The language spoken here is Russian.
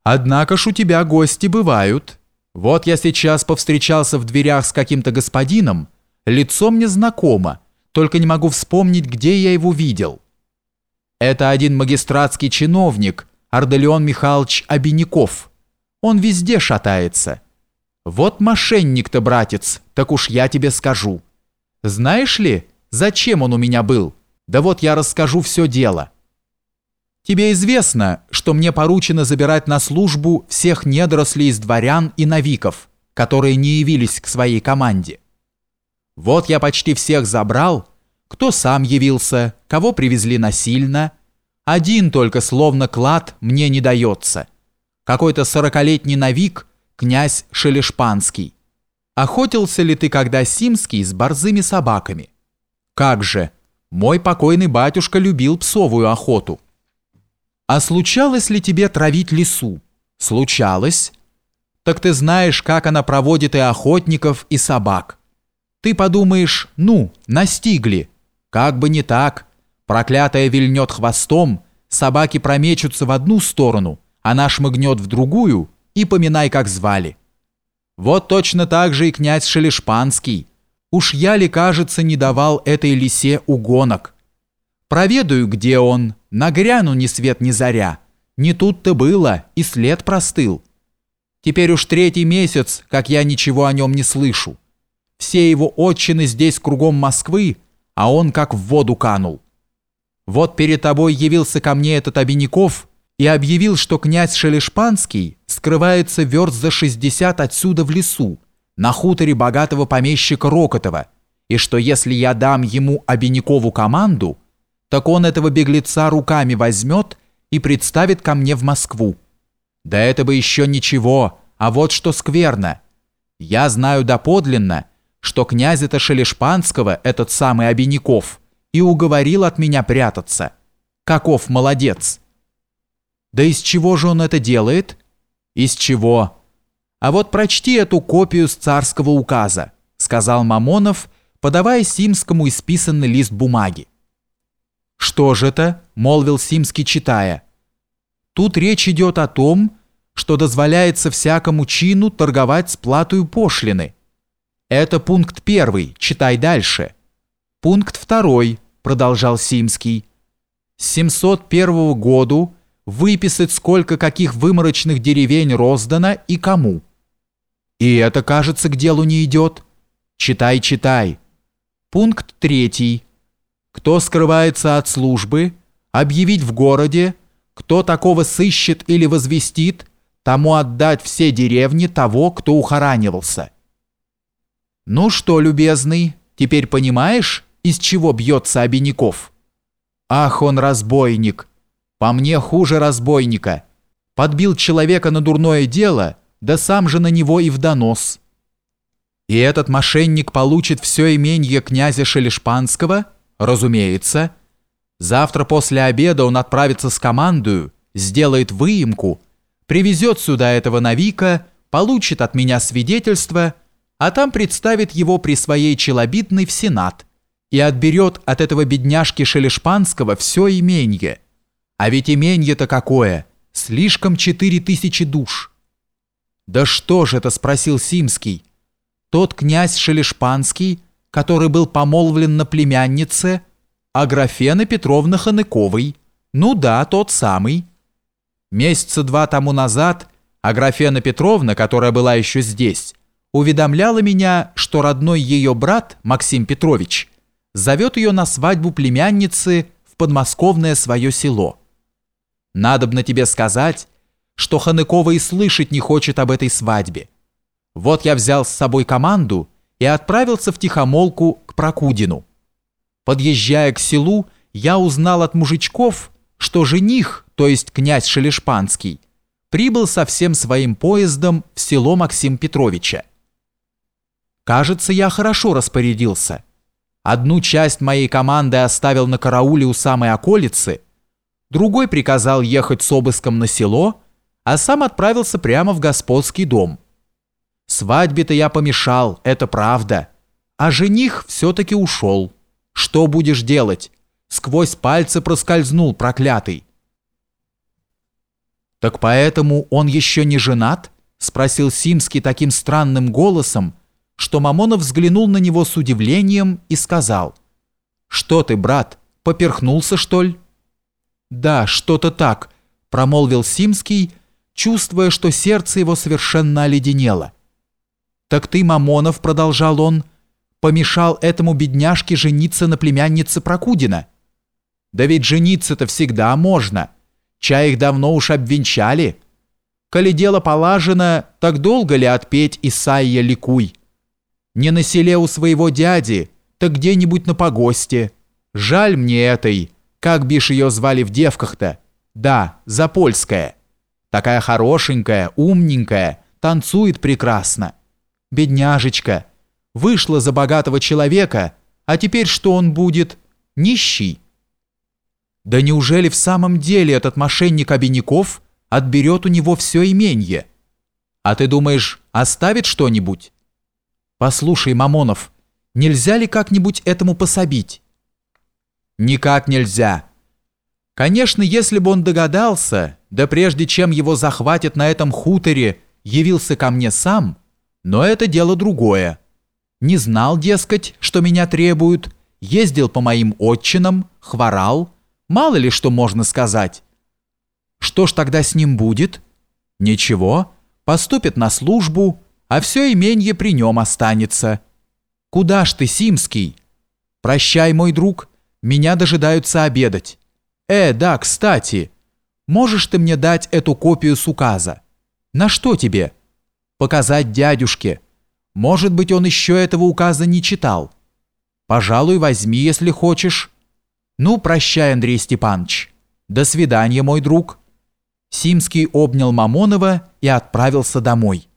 Однако ж у тебя гости бывают. Вот я сейчас повстречался в дверях с каким-то господином, лицо мне знакомо, только не могу вспомнить, где я его видел. Это один магистратский чиновник, Ардалион Михайлович Обиняков. Он везде шатается. Вот мошенник-то, братец, так уж я тебе скажу. Знаешь ли, зачем он у меня был? Да вот я расскажу все дело. Тебе известно, что мне поручено забирать на службу всех недорослей из дворян и новиков, которые не явились к своей команде. Вот я почти всех забрал, кто сам явился, кого привезли насильно. Один только словно клад мне не дается. Какой-то 40-летний новик, князь Шелешпанский. Охотился ли ты когда, Симский, с борзыми собаками? Как же, мой покойный батюшка любил псовую охоту. А случалось ли тебе травить лису? Случалось. Так ты знаешь, как она проводит и охотников, и собак. Ты подумаешь, ну, настигли. Как бы не так. Проклятая вильнет хвостом, собаки промечутся в одну сторону, она шмыгнет в другую, и поминай, как звали. Вот точно так же и князь Шелешпанский. Уж я ли, кажется, не давал этой лисе угонок. Проведаю, где он, нагряну ни свет ни заря. Не тут-то было, и след простыл. Теперь уж 3-й месяц, как я ничего о нем не слышу. Все его отчины здесь кругом Москвы, а он как в воду канул. Вот перед тобой явился ко мне этот Обиняков и объявил, что князь Шелешпанский скрывается верст за 60 отсюда в лесу, на хуторе богатого помещика Рокотова, и что если я дам ему Обинякову команду, так он этого беглеца руками возьмет и представит ко мне в Москву. Да это бы еще ничего, а вот что скверно. Я знаю доподлинно, что князя-то Шелешпанского этот самый Обиняков и уговорил от меня прятаться. Каков молодец! Да из чего же он это делает? Из чего? А вот прочти эту копию с царского указа, сказал Мамонов, подавая Симскому исписанный лист бумаги. «Что же это?» – молвил Симский, читая. «Тут речь идет о том, что дозволяется всякому чину торговать с платою пошлины. Это пункт 1, читай дальше. Пункт 2, продолжал Симский. С 701 году выписать, сколько каких выморочных деревень роздано и кому. И это, кажется, к делу не идет. Читай, читай. Пункт 3. Кто скрывается от службы, объявить в городе, кто такого сыщет или возвестит, тому отдать все деревни того, кто ухоранивался. Ну что, любезный, теперь понимаешь, из чего бьется Обиняков? Ах, он разбойник! По мне хуже разбойника. Подбил человека на дурное дело, да сам же на него и в донос. И этот мошенник получит все именье князя Шелешпанского? Разумеется. Завтра после обеда он отправится с командою, сделает выемку, привезет сюда этого новика, получит от меня свидетельство, а там представит его при своей челобитной в Сенат и отберет от этого бедняжки Шелешпанского все именье. А ведь именье-то какое? Слишком 4000 душ. Да что же это, спросил Симский. Тот князь Шелешпанский, который был помолвлен на племяннице Аграфены Петровны Ханыковой. Ну да, тот самый. Месяца 2 тому назад Аграфена Петровна, которая была еще здесь, уведомляла меня, что родной ее брат, Максим Петрович, зовет ее на свадьбу племянницы в подмосковное свое село. Надобно тебе сказать, что Ханыкова и слышать не хочет об этой свадьбе. Вот я взял с собой команду и отправился втихомолку к Прокудину. Подъезжая к селу, я узнал от мужичков, что жених, то есть князь Шелешпанский, прибыл со всем своим поездом в село Максим Петровича. Кажется, я хорошо распорядился. Одну часть моей команды оставил на карауле у самой околицы, другой приказал ехать с обыском на село, а сам отправился прямо в господский дом. Свадьбе-то я помешал, это правда, а жених все-таки ушел. Что будешь делать? Сквозь пальцы проскользнул проклятый. «Так поэтому он еще не женат?» – спросил Симский таким странным голосом, что Мамонов взглянул на него с удивлением и сказал: «Что ты, брат, поперхнулся, что ли?» «Да, что-то так», – промолвил Симский, чувствуя, что сердце его совершенно оледенело. «Так ты, Мамонов, – продолжал он, – помешал этому бедняжке жениться на племяннице Прокудина? Да ведь жениться-то всегда можно. Чай их давно уж обвенчали. Коли дело полажено, так долго ли отпеть Исайя ликуй? Не на селе у своего дяди, так где-нибудь на погосте. Жаль мне этой, как бишь ее звали в девках-то? Да, Запольская. Такая хорошенькая, умненькая, танцует прекрасно. Бедняжечка, вышла за богатого человека, а теперь что он будет? Нищий». «Да неужели в самом деле этот мошенник Обиняков отберет у него все именье? А ты думаешь, оставит что-нибудь? Послушай, Мамонов, нельзя ли как-нибудь этому пособить?» «Никак нельзя. Конечно, если бы он догадался, да прежде чем его захватят на этом хуторе, явился ко мне сам, но это дело другое. Не знал, дескать, что меня требуют, ездил по моим отчинам, хворал, мало ли что можно сказать. Что ж тогда с ним будет? Ничего, поступит на службу, а все именье при нем останется. Куда ж ты, Симский? Прощай, мой друг, меня дожидаются обедать. Да, кстати, можешь ты мне дать эту копию с указа? На что тебе? Показать дядюшке. Может быть, он еще этого указа не читал. Пожалуй, возьми, если хочешь. Ну, прощай, Андрей Степанович. До свидания, мой друг». Симский обнял Мамонова и отправился домой.